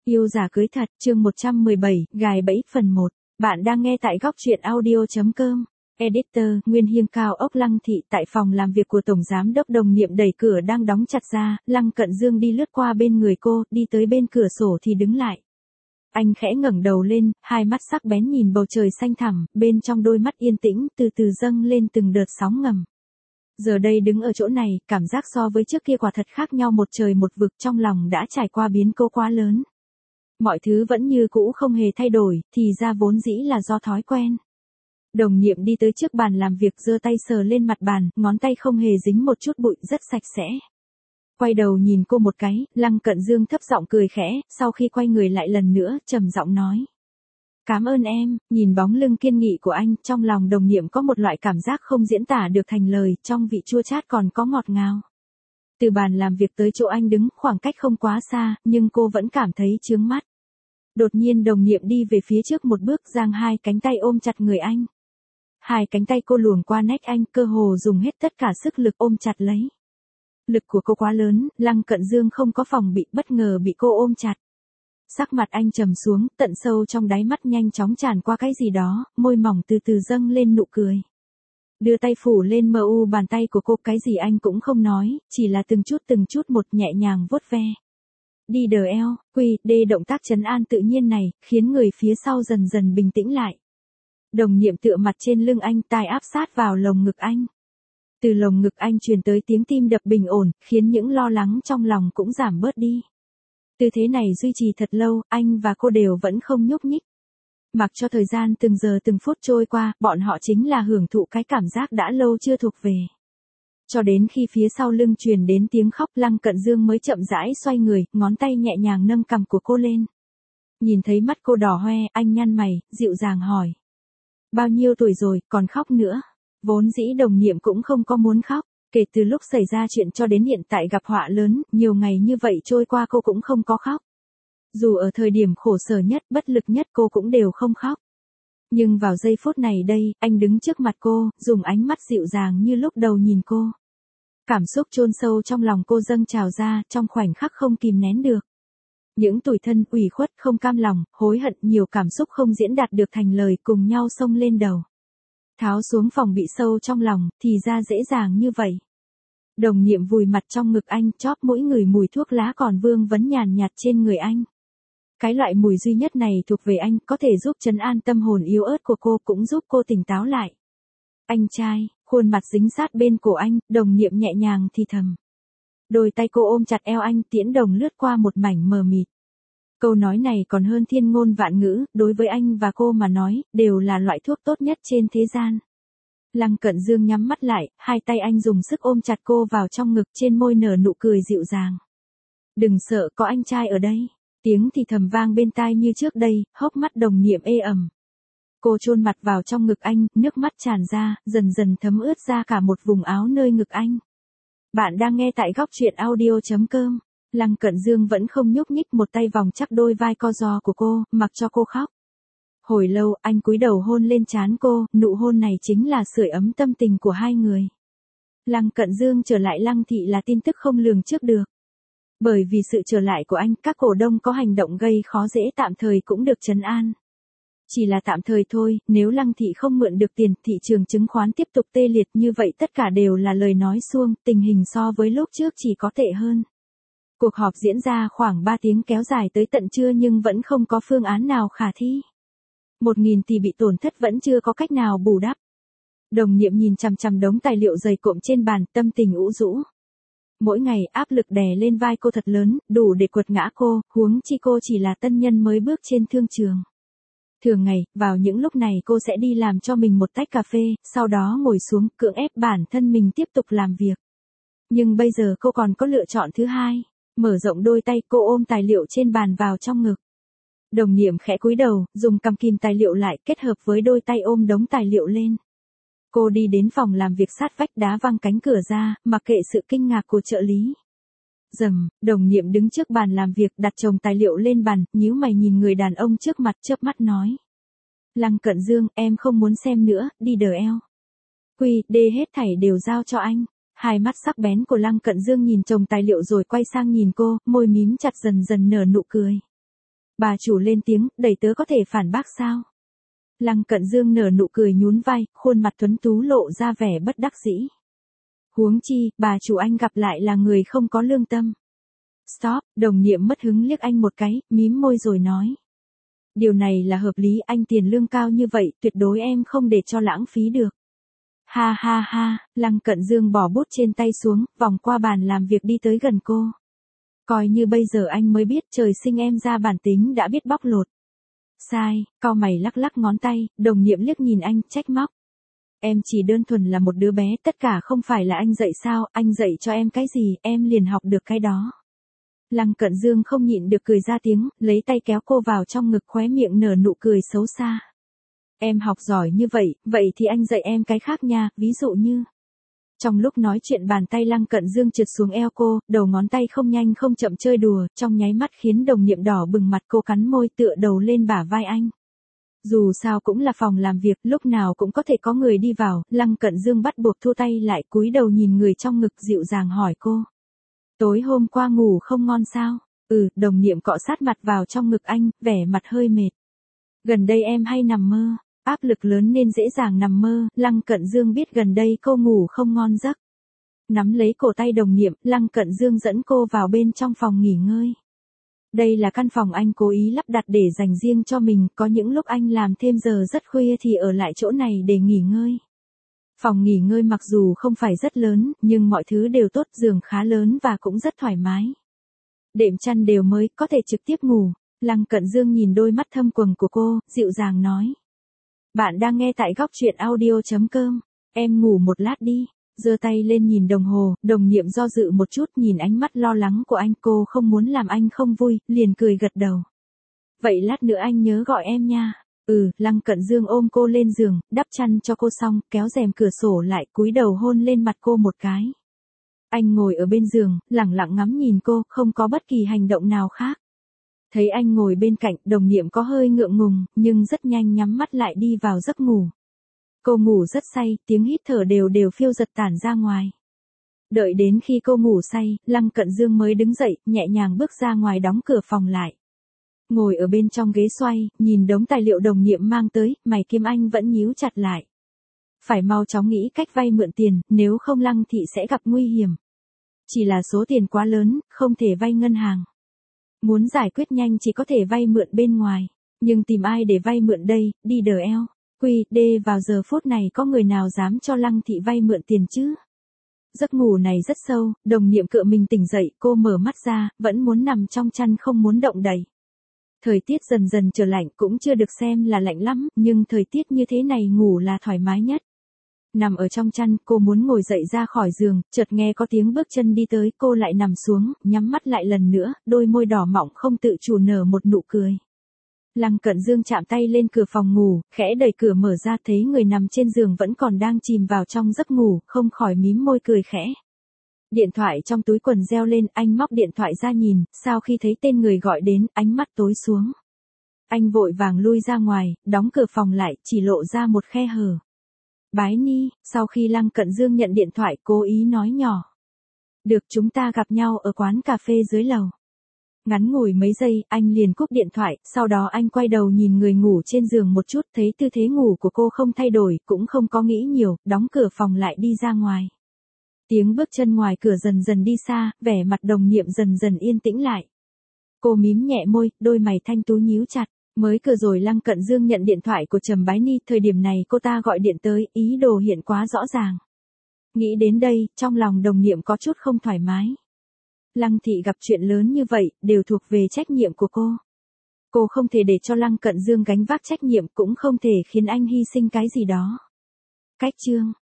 Yêu giả cưới thật, chương 117, gài bẫy phần 1. Bạn đang nghe tại góc truyện audio.com. Editor, Nguyên Hiên Cao ốc Lăng Thị tại phòng làm việc của Tổng Giám đốc Đồng Niệm đẩy cửa đang đóng chặt ra, Lăng Cận Dương đi lướt qua bên người cô, đi tới bên cửa sổ thì đứng lại. Anh khẽ ngẩng đầu lên, hai mắt sắc bén nhìn bầu trời xanh thẳm, bên trong đôi mắt yên tĩnh từ từ dâng lên từng đợt sóng ngầm. Giờ đây đứng ở chỗ này, cảm giác so với trước kia quả thật khác nhau một trời một vực, trong lòng đã trải qua biến cố quá lớn. Mọi thứ vẫn như cũ không hề thay đổi, thì ra vốn dĩ là do thói quen. Đồng Niệm đi tới trước bàn làm việc, giơ tay sờ lên mặt bàn, ngón tay không hề dính một chút bụi, rất sạch sẽ. Quay đầu nhìn cô một cái, Lăng Cận Dương thấp giọng cười khẽ, sau khi quay người lại lần nữa, trầm giọng nói. Cảm ơn em. Nhìn bóng lưng kiên nghị của anh, trong lòng Đồng Niệm có một loại cảm giác không diễn tả được thành lời, trong vị chua chát còn có ngọt ngào. Từ bàn làm việc tới chỗ anh đứng, khoảng cách không quá xa, nhưng cô vẫn cảm thấy chướng mắt. Đột nhiên Đồng Niệm đi về phía trước một bước, giang hai cánh tay ôm chặt người anh. Hai cánh tay cô luồn qua nách anh, cơ hồ dùng hết tất cả sức lực ôm chặt lấy. Lực của cô quá lớn, Lăng Cận Dương không có phòng bị, bất ngờ bị cô ôm chặt. Sắc mặt anh trầm xuống, tận sâu trong đáy mắt nhanh chóng tràn qua cái gì đó, môi mỏng từ từ dâng lên nụ cười. Đưa tay phủ lên mờ u bàn tay của cô, cái gì anh cũng không nói, chỉ là từng chút một nhẹ nhàng vuốt ve. Đi đờ eo, quy, đê động tác trấn an tự nhiên này, khiến người phía sau dần dần bình tĩnh lại. Đồng Niệm tựa mặt trên lưng anh, tai áp sát vào lồng ngực anh. Từ lồng ngực anh truyền tới tiếng tim đập bình ổn, khiến những lo lắng trong lòng cũng giảm bớt đi. Tư thế này duy trì thật lâu, anh và cô đều vẫn không nhúc nhích. Mặc cho thời gian từng giờ từng phút trôi qua, bọn họ chính là hưởng thụ cái cảm giác đã lâu chưa thuộc về. Cho đến khi phía sau lưng truyền đến tiếng khóc, Lăng Cận Dương mới chậm rãi xoay người, ngón tay nhẹ nhàng nâng cằm của cô lên. Nhìn thấy mắt cô đỏ hoe, anh nhăn mày, dịu dàng hỏi. Bao nhiêu tuổi rồi, còn khóc nữa? Vốn dĩ Đồng Niệm cũng không có muốn khóc. Kể từ lúc xảy ra chuyện cho đến hiện tại gặp họa lớn, nhiều ngày như vậy trôi qua cô cũng không có khóc. Dù ở thời điểm khổ sở nhất, bất lực nhất cô cũng đều không khóc. Nhưng vào giây phút này đây, anh đứng trước mặt cô, dùng ánh mắt dịu dàng như lúc đầu nhìn cô. Cảm xúc chôn sâu trong lòng cô dâng trào ra, trong khoảnh khắc không kìm nén được. Những tủi thân, ủy khuất, không cam lòng, hối hận, nhiều cảm xúc không diễn đạt được thành lời cùng nhau xông lên đầu. Tháo xuống phòng bị sâu trong lòng, thì ra dễ dàng như vậy. Đồng Niệm vùi mặt trong ngực anh, chóp mũi ngửi mùi thuốc lá còn vương vấn nhàn nhạt trên người anh. Cái loại mùi duy nhất này thuộc về anh, có thể giúp trấn an tâm hồn yếu ớt của cô, cũng giúp cô tỉnh táo lại. Anh trai, khuôn mặt dính sát bên cổ anh, Đồng Niệm nhẹ nhàng thì thầm. Đôi tay cô ôm chặt eo anh, tiễn đồng lướt qua một mảnh mờ mịt. Câu nói này còn hơn thiên ngôn vạn ngữ, đối với anh và cô mà nói, đều là loại thuốc tốt nhất trên thế gian. Lăng Cận Dương nhắm mắt lại, hai tay anh dùng sức ôm chặt cô vào trong ngực, trên môi nở nụ cười dịu dàng. Đừng sợ, có anh trai ở đây. Tiếng thì thầm vang bên tai như trước đây, hốc mắt Đồng Niệm ê ẩm. Cô chôn mặt vào trong ngực anh, nước mắt tràn ra, dần dần thấm ướt ra cả một vùng áo nơi ngực anh. Bạn đang nghe tại góc truyện audio.com. Lăng Cận Dương vẫn không nhúc nhích, một tay vòng chắc đôi vai co giò của cô, mặc cho cô khóc. Hồi lâu, anh cúi đầu hôn lên trán cô, nụ hôn này chính là sưởi ấm tâm tình của hai người. Lăng Cận Dương trở lại Lăng Thị là tin tức không lường trước được. Bởi vì sự trở lại của anh, các cổ đông có hành động gây khó dễ tạm thời cũng được trấn an. Chỉ là tạm thời thôi, nếu Lăng Thị không mượn được tiền, thị trường chứng khoán tiếp tục tê liệt như vậy, tất cả đều là lời nói suông, tình hình so với lúc trước chỉ có tệ hơn. Cuộc họp diễn ra khoảng 3 tiếng, kéo dài tới tận trưa nhưng vẫn không có phương án nào khả thi. 1.000 tỷ bị tổn thất vẫn chưa có cách nào bù đắp. Đồng Niệm nhìn chằm chằm đống tài liệu dày cộm trên bàn, tâm tình ủ rũ. Mỗi ngày áp lực đè lên vai cô thật lớn, đủ để quật ngã cô, huống chi cô chỉ là tân nhân mới bước trên thương trường. Thường ngày, vào những lúc này cô sẽ đi làm cho mình một tách cà phê, sau đó ngồi xuống, cưỡng ép bản thân mình tiếp tục làm việc. Nhưng bây giờ cô còn có lựa chọn thứ hai. Mở rộng đôi tay, cô ôm tài liệu trên bàn vào trong ngực. Đồng Niệm khẽ cúi đầu, dùng cầm kìm tài liệu lại, kết hợp với đôi tay ôm đống tài liệu lên. Cô đi đến phòng làm việc sát vách, đá văng cánh cửa ra, mặc kệ sự kinh ngạc của trợ lý. Rầm, Đồng Niệm đứng trước bàn làm việc, đặt chồng tài liệu lên bàn, nhíu mày nhìn người đàn ông trước mặt, chớp mắt nói. Lăng Cận Dương, em không muốn xem nữa, đi đờ eo. Quy, đê hết thảy đều giao cho anh. Hai mắt sắc bén của Lăng Cận Dương nhìn chồng tài liệu rồi quay sang nhìn cô, môi mím chặt dần dần nở nụ cười. Bà chủ lên tiếng, đẩy tớ có thể phản bác sao? Lăng Cận Dương nở nụ cười nhún vai, khuôn mặt tuấn tú lộ ra vẻ bất đắc dĩ. Huống chi, bà chủ anh gặp lại là người không có lương tâm. Stop, đồng niệm mất hứng liếc anh một cái, mím môi rồi nói. Điều này là hợp lý, anh tiền lương cao như vậy, tuyệt đối em không để cho lãng phí được. Ha ha ha, Lăng Cận Dương bỏ bút trên tay xuống, vòng qua bàn làm việc đi tới gần cô. Coi như bây giờ anh mới biết trời sinh em ra bản tính đã biết bóc lột. Sai, cau mày lắc lắc ngón tay, đồng niệm liếc nhìn anh, trách móc. Em chỉ đơn thuần là một đứa bé, tất cả không phải là anh dạy sao, anh dạy cho em cái gì, em liền học được cái đó. Lăng Cận Dương không nhịn được cười ra tiếng, lấy tay kéo cô vào trong ngực, khóe miệng nở nụ cười xấu xa. Em học giỏi như vậy, vậy thì anh dạy em cái khác nha, ví dụ như. Trong lúc nói chuyện bàn tay Lăng Cận Dương trượt xuống eo cô, đầu ngón tay không nhanh không chậm chơi đùa, trong nháy mắt khiến đồng niệm đỏ bừng mặt, cô cắn môi tựa đầu lên bả vai anh. Dù sao cũng là phòng làm việc, lúc nào cũng có thể có người đi vào, Lăng Cận Dương bắt buộc thu tay lại, cúi đầu nhìn người trong ngực, dịu dàng hỏi cô. Tối hôm qua ngủ không ngon sao? Đồng niệm cọ sát mặt vào trong ngực anh, vẻ mặt hơi mệt. Gần đây em hay nằm mơ, áp lực lớn nên dễ dàng nằm mơ, Lăng Cận Dương biết gần đây cô ngủ không ngon giấc. Nắm lấy cổ tay đồng niệm, Lăng Cận Dương dẫn cô vào bên trong phòng nghỉ ngơi. Đây là căn phòng anh cố ý lắp đặt để dành riêng cho mình, có những lúc anh làm thêm giờ rất khuya thì ở lại chỗ này để nghỉ ngơi. Phòng nghỉ ngơi mặc dù không phải rất lớn, nhưng mọi thứ đều tốt, giường khá lớn và cũng rất thoải mái. Đệm chăn đều mới, có thể trực tiếp ngủ. Lăng Cận Dương nhìn đôi mắt thâm quầng của cô, dịu dàng nói. Bạn đang nghe tại góc truyện audio.com. Em ngủ một lát đi. Giơ tay lên nhìn đồng hồ, đồng niệm do dự một chút, nhìn ánh mắt lo lắng của anh, cô không muốn làm anh không vui, liền cười gật đầu. Vậy lát nữa anh nhớ gọi em nha. Lăng Cận Dương ôm cô lên giường, đắp chăn cho cô xong, kéo rèm cửa sổ lại, cúi đầu hôn lên mặt cô một cái. Anh ngồi ở bên giường, lẳng lặng ngắm nhìn cô, không có bất kỳ hành động nào khác. Thấy anh ngồi bên cạnh, đồng niệm có hơi ngượng ngùng, nhưng rất nhanh nhắm mắt lại đi vào giấc ngủ. Cô ngủ rất say, tiếng hít thở đều đều phiêu dật tản ra ngoài. Đợi đến khi cô ngủ say, Lăng Cận Dương mới đứng dậy, nhẹ nhàng bước ra ngoài, đóng cửa phòng lại. Ngồi ở bên trong ghế xoay, nhìn đống tài liệu đồng niệm mang tới, mày kiếm anh vẫn nhíu chặt lại. Phải mau chóng nghĩ cách vay mượn tiền, nếu không Lăng thị sẽ gặp nguy hiểm. Chỉ là số tiền quá lớn, không thể vay ngân hàng. Muốn giải quyết nhanh chỉ có thể vay mượn bên ngoài. Nhưng tìm ai để vay mượn đây, đi đờ eo. Vào giờ phút này có người nào dám cho Lăng thị vay mượn tiền chứ? Giấc ngủ này rất sâu, đồng niệm cựa mình tỉnh dậy, cô mở mắt ra, vẫn muốn nằm trong chăn không muốn động đậy. Thời tiết dần dần trở lạnh, cũng chưa được xem là lạnh lắm, nhưng thời tiết như thế này ngủ là thoải mái nhất. Nằm ở trong chăn, cô muốn ngồi dậy ra khỏi giường, chợt nghe có tiếng bước chân đi tới, cô lại nằm xuống, nhắm mắt lại lần nữa, đôi môi đỏ mọng không tự chủ nở một nụ cười. Lăng Cận Dương chạm tay lên cửa phòng ngủ, khẽ đẩy cửa mở ra, thấy người nằm trên giường vẫn còn đang chìm vào trong giấc ngủ, không khỏi mím môi cười khẽ. Điện thoại trong túi quần reo lên, anh móc điện thoại ra nhìn, sau khi thấy tên người gọi đến, ánh mắt tối xuống. Anh vội vàng lui ra ngoài, đóng cửa phòng lại, chỉ lộ ra một khe hở. Bái Ni, sau khi Lăng Cận Dương nhận điện thoại, cố ý nói nhỏ. Được, chúng ta gặp nhau ở quán cà phê dưới lầu. Ngắn ngủi mấy giây, anh liền cúp điện thoại, sau đó anh quay đầu nhìn người ngủ trên giường một chút, thấy tư thế ngủ của cô không thay đổi, cũng không có nghĩ nhiều, đóng cửa phòng lại đi ra ngoài. Tiếng bước chân ngoài cửa dần dần đi xa, vẻ mặt đồng niệm dần dần yên tĩnh lại. Cô mím nhẹ môi, đôi mày thanh tú nhíu chặt. Mới vừa rồi Lăng Cận Dương nhận điện thoại của Trầm Bái Ni, thời điểm này cô ta gọi điện tới, ý đồ hiện quá rõ ràng. Nghĩ đến đây, trong lòng đồng niệm có chút không thoải mái. Lăng thị gặp chuyện lớn như vậy, đều thuộc về trách nhiệm của cô. Cô không thể để cho Lăng Cận Dương gánh vác trách nhiệm, cũng không thể khiến anh hy sinh cái gì đó. Cách chương